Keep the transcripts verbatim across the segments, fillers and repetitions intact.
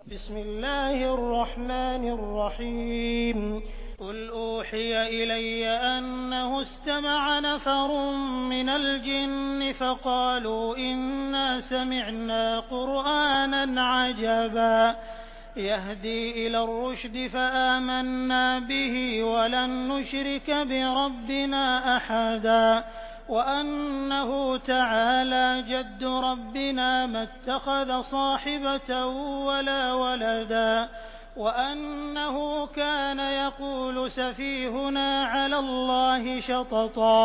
बिस्मिल्लाहिर्रहमानिर्रहीम कुल ऊहिय इलय्य अन्नहु इस्तमअ नफरुम मिनल जिन्नि फ़क़ालू इन्ना समिअना क़ुरआनन अजबा यहदी इलर रुश्दि फ़आमन्ना बिही वलन नुश्रिक बिरब्बिना अहदा वअन्नहु तआला जद्दु रब्बिना मत्तख़ज़ साहिबतन वला वलदा वअन्नहु कान यक़ूलु सफ़ीहुना अला अल्लाहि शतता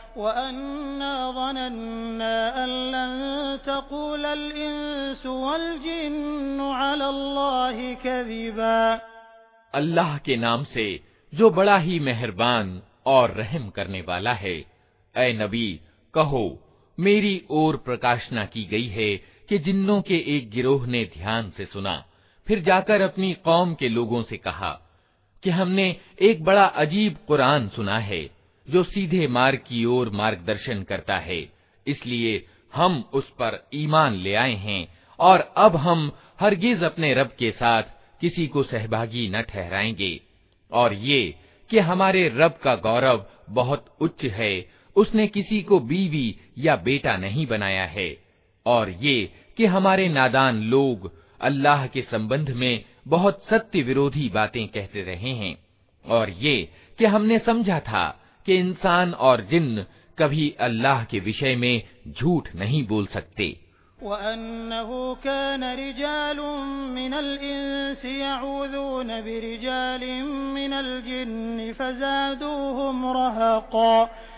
वअन्ना ज़नन्ना अन लन तक़ूलल इंसु वल जिन्नु अला अल्लाहि कज़िबा। अल्लाह के नाम से जो बड़ा ही मेहरबान और रहम करने वाला है। ऐ नबी कहो, मेरी ओर प्रकाशना की गई है कि जिन्नों के एक गिरोह ने ध्यान से सुना, फिर जाकर अपनी कौम के लोगों से कहा कि हमने एक बड़ा अजीब कुरान सुना है जो सीधे मार्ग की ओर मार्गदर्शन करता है, इसलिए हम उस पर ईमान ले आए हैं और अब हम हरगिज अपने रब के साथ किसी को सहभागी न ठहराएंगे। और ये कि हमारे रब का गौरव बहुत उच्च है, उसने किसी को बीवी या बेटा नहीं बनाया है। और ये कि हमारे नादान लोग अल्लाह के संबंध में बहुत सत्य विरोधी बातें कहते रहे हैं। और ये कि हमने समझा था कि इंसान और जिन्न कभी अल्लाह के विषय में झूठ नहीं बोल सकते। वअन्नहु कान रिजालुम मिनल इंसि यऊज़ून बिरिजालिम मिनल जिन्नि फज़ादूहुम रहक़ा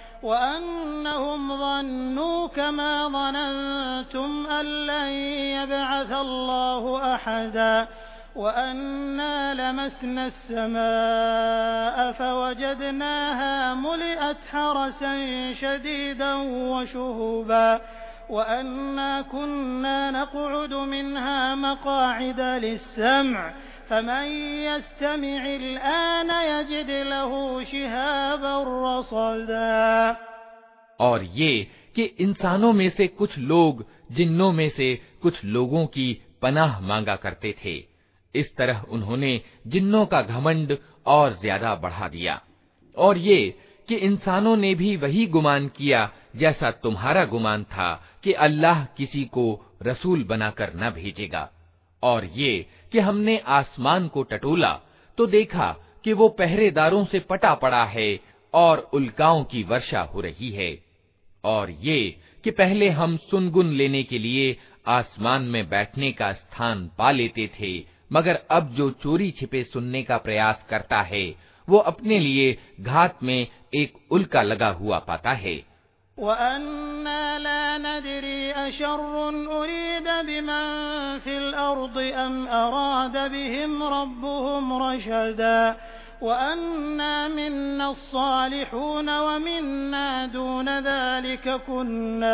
वअन्नहुम ज़न्नू कमा ज़ननतुम अन लन यबअथ अल्लाहु अहदा वअन्ना लमस्ना अस्समाअ फवजदनाहा मुलिअत हरसन शदीदन वशुहुबा वअन्ना कुन्ना नक़उदु मिन्हा मक़ाዒद लिस्सम्ዕ फमन यस्तमि'िल आन यजिद लहू शिहाबन रसदा। और ये कि इंसानों में से कुछ लोग जिन्नों में से कुछ लोगों की पनाह मांगा करते थे। इस तरह उन्होंने जिन्नों का घमंड और ज्यादा बढ़ा दिया। और ये कि इंसानों ने भी वही गुमान किया जैसा तुम्हारा गुमान था कि अल्लाह किसी को रसूल बनाकर न भेजेगा। और ये कि हमने आसमान को टटोला तो देखा कि वो पहरेदारों से पटा पड़ा है और उल्काओं की वर्षा हो रही है। और ये कि पहले हम सुनगुन लेने के लिए आसमान में बैठने का स्थान पा लेते थे, मगर अब जो चोरी छिपे सुनने का प्रयास करता है वो अपने लिए घात में एक उल्का लगा हुआ पाता है। वअन्ना ला नदरी अशर्रुन उरीद बिमन फिल अर्दि अम अराद बिहिम रब्बुहुम रशदा वअन्ना मिन्ना अस्सालिहून वमिन्ना दून ज़ालिक कुन्ना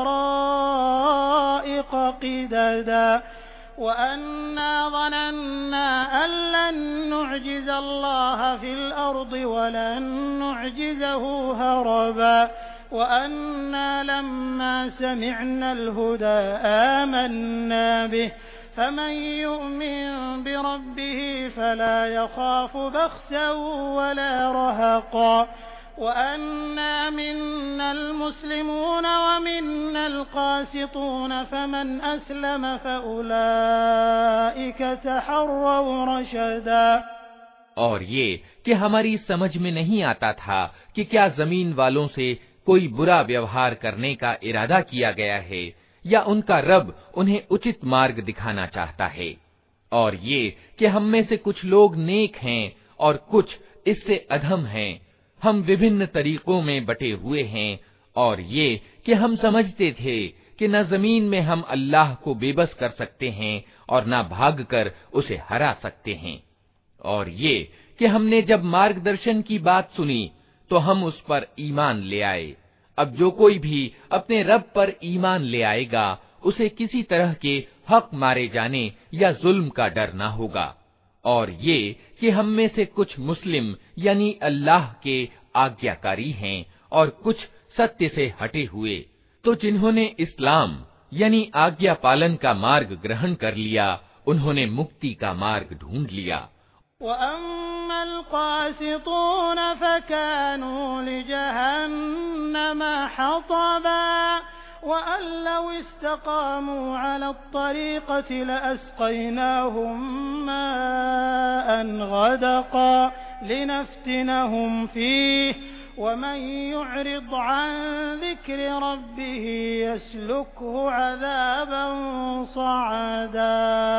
तराइक़ क़िददा वअन्ना ज़नन्ना अन लन नुअजिज़ अल्लाह फिल अर्दि वलन नुअजिज़हु हरबा वअन्ना लम्मा समिअनल हुदा आमन्ना बिहि फमन यु'मिन बिरब्बिहि फला यख़ाफु बख़्सन वला रहक़ा वअन्ना मिन्नल मुस्लिमून वमिन्नल क़ासितून फमन अस्लम फ़उलाइक तहर्रव रशदा। और ये कि हमारी समझ में नहीं आता था कि क्या जमीन वालों से कोई बुरा व्यवहार करने का इरादा किया गया है या उनका रब उन्हें उचित मार्ग दिखाना चाहता है। और ये कि हम में से कुछ लोग नेक हैं और कुछ इससे अधम हैं, हम विभिन्न तरीकों में बटे हुए हैं। और ये कि हम समझते थे कि न जमीन में हम अल्लाह को बेबस कर सकते हैं और न भागकर उसे हरा सकते हैं। और ये कि हमने जब मार्गदर्शन की बात सुनी तो हम उस पर ईमान ले आए। अब जो कोई भी अपने रब पर ईमान ले आएगा उसे किसी तरह के हक मारे जाने या जुल्म का डर ना होगा। और ये कि हम में से कुछ मुस्लिम यानी अल्लाह के आज्ञाकारी हैं और कुछ सत्य से हटे हुए। तो जिन्होंने इस्लाम यानी आज्ञा पालन का मार्ग ग्रहण कर लिया उन्होंने मुक्ति का मार्ग ढूंढ लिया। वअम्मल क़ासितून फ़कानू लिजहन्नम हतबा वअन लौ इस्तक़ामू अला त्तरीक़ति लअस्क़यनाहुम माअन ग़दक़ा लिनफ्तिनहुम फ़ीह वमन युअरिद अन ज़िक्रि रब्बिही यसलुकहु अज़ाबन सअदा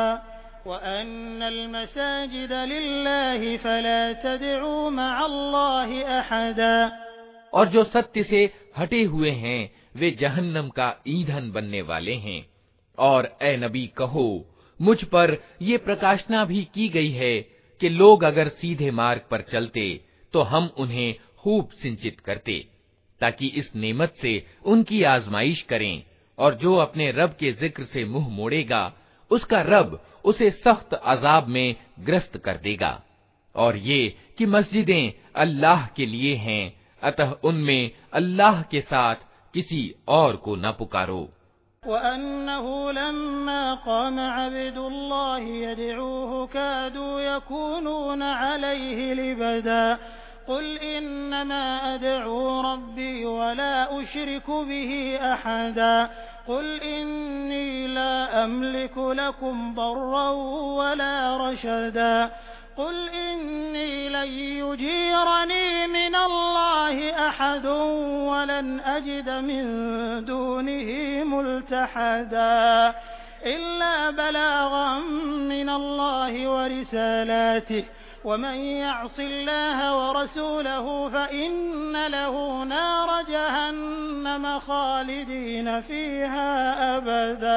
वअन्नल मसाजिद लिल्लाहि फला तदउ मअल्लाहि अहदा। और जो सत्य से हटे हुए हैं वे जहन्नम का ईंधन बनने वाले हैं। और ए नबी कहो, मुझ पर ये प्रकाशना भी की गई है कि लोग अगर सीधे मार्ग पर चलते तो हम उन्हें खूब सिंचित करते, ताकि इस नेमत से उनकी आजमाइश करें। और जो अपने रब के जिक्र से मुंह मोड़ेगा उसका रब उसे सख्त अजाब में ग्रस्त कर देगा। और ये कि मस्जिदें अल्लाह के लिए हैं, अतः उनमें अल्लाह के साथ किसी और को न पुकारो। वअन्नहु लम्मा क़ाम अब्दुल्लाहि यदऊहु कादू यकूनून अलैहि लिबदा क़ुल इन्नमा अदअू रब्बी वला उशरिकु बिही अहदा क़ुल इन्नी ला अमलिकु लकुम दर्रन वला रशदा क़ुल इन्नी लन युजीरनी मिनल्लाहि अहदुन वलन अजिद मिन दूनिही मुल्तहदा इल्ला बलागन मिनल्लाहि व रिसालातिही वमन यअसिल्लाह व रसूलहु फइन्न लहु नार जहन्नम खालिदीन फीहा अबदा।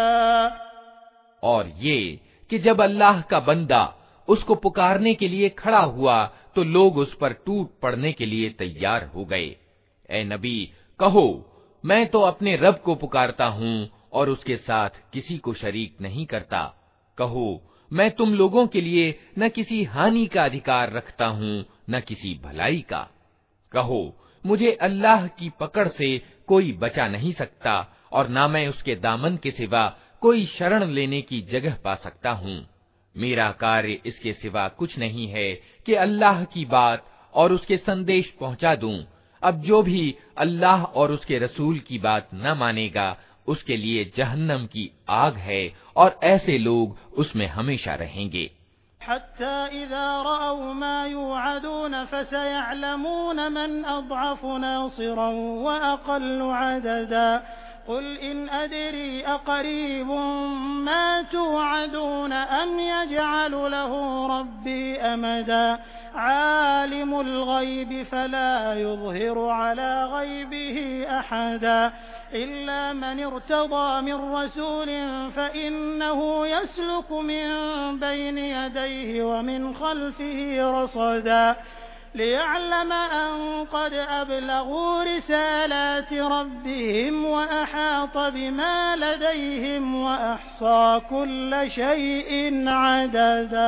और ये कि जब अल्लाह का बंदा उसको पुकारने के लिए खड़ा हुआ तो लोग उस पर टूट पड़ने के लिए तैयार हो गए। ए नबी कहो, मैं तो अपने रब को पुकारता हूँ और उसके साथ किसी को शरीक नहीं करता। कहो, मैं तुम लोगों के लिए न किसी हानि का अधिकार रखता हूँ न किसी भलाई का। कहो, मुझे अल्लाह की पकड़ से कोई बचा नहीं सकता और न मैं उसके दामन के सिवा कोई शरण लेने की जगह पा सकता हूँ। मेरा कार्य इसके सिवा कुछ नहीं है कि अल्लाह की बात और उसके संदेश पहुँचा दूं। अब जो भी अल्लाह और उसके रसूल की बात न मानेगा उसके लिए जहन्नम की आग है और ऐसे लोग उसमें हमेशा रहेंगे। हत्ता इज़ा रअव मा युअदून फसयअलमून मन अज़अफ़ु नासिरन व अक़ल्लु अददा क़ुल इन अदरी अक़रीबुन मा तुअदून अम यजअलु लहु रब्बी अमदा आलिमुल ग़ैबि फला युज़हिरु अला ग़ैबिही अहदा इल्ला मन इर्तज़ा मिन रसूलिन फ़इन्नहु यसलुकु मिन बैनि यदैहि व मिन ख़ल्फ़िही रसदा लियअलम अन क़द अबलग़ू रिसालाति रब्बिहिम व अहात बिमा लदैहिम व अहसा कुल्ल शैइन अददा।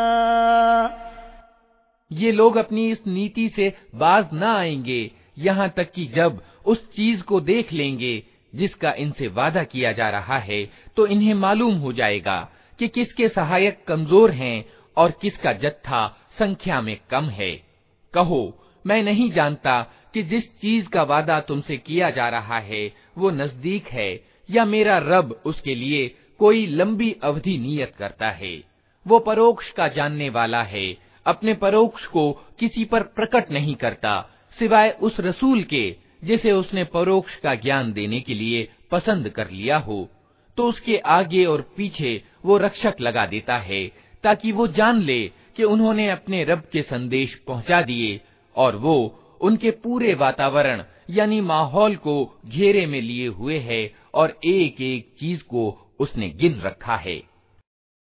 ये लोग अपनी इस नीति से बाज न आएंगे यहाँ तक कि जब उस चीज को देख लेंगे जिसका इनसे वादा किया जा रहा है तो इन्हें मालूम हो जाएगा कि किसके सहायक कमजोर हैं और किसका जत्था संख्या में कम है। कहो, मैं नहीं जानता कि जिस चीज का वादा तुमसे किया जा रहा है वो नजदीक है या मेरा रब उसके लिए कोई लंबी अवधि नियत करता है। वो परोक्ष का जानने वाला है, अपने परोक्ष को किसी पर प्रकट नहीं करता सिवाय उस रसूल के जिसे उसने परोक्ष का ज्ञान देने के लिए पसंद कर लिया हो। तो उसके आगे और पीछे वो रक्षक लगा देता है ताकि वो जान ले कि उन्होंने अपने रब के संदेश पहुंचा दिए और वो उनके पूरे वातावरण यानी माहौल को घेरे में लिए हुए है और एक एक चीज को उसने गिन रखा है।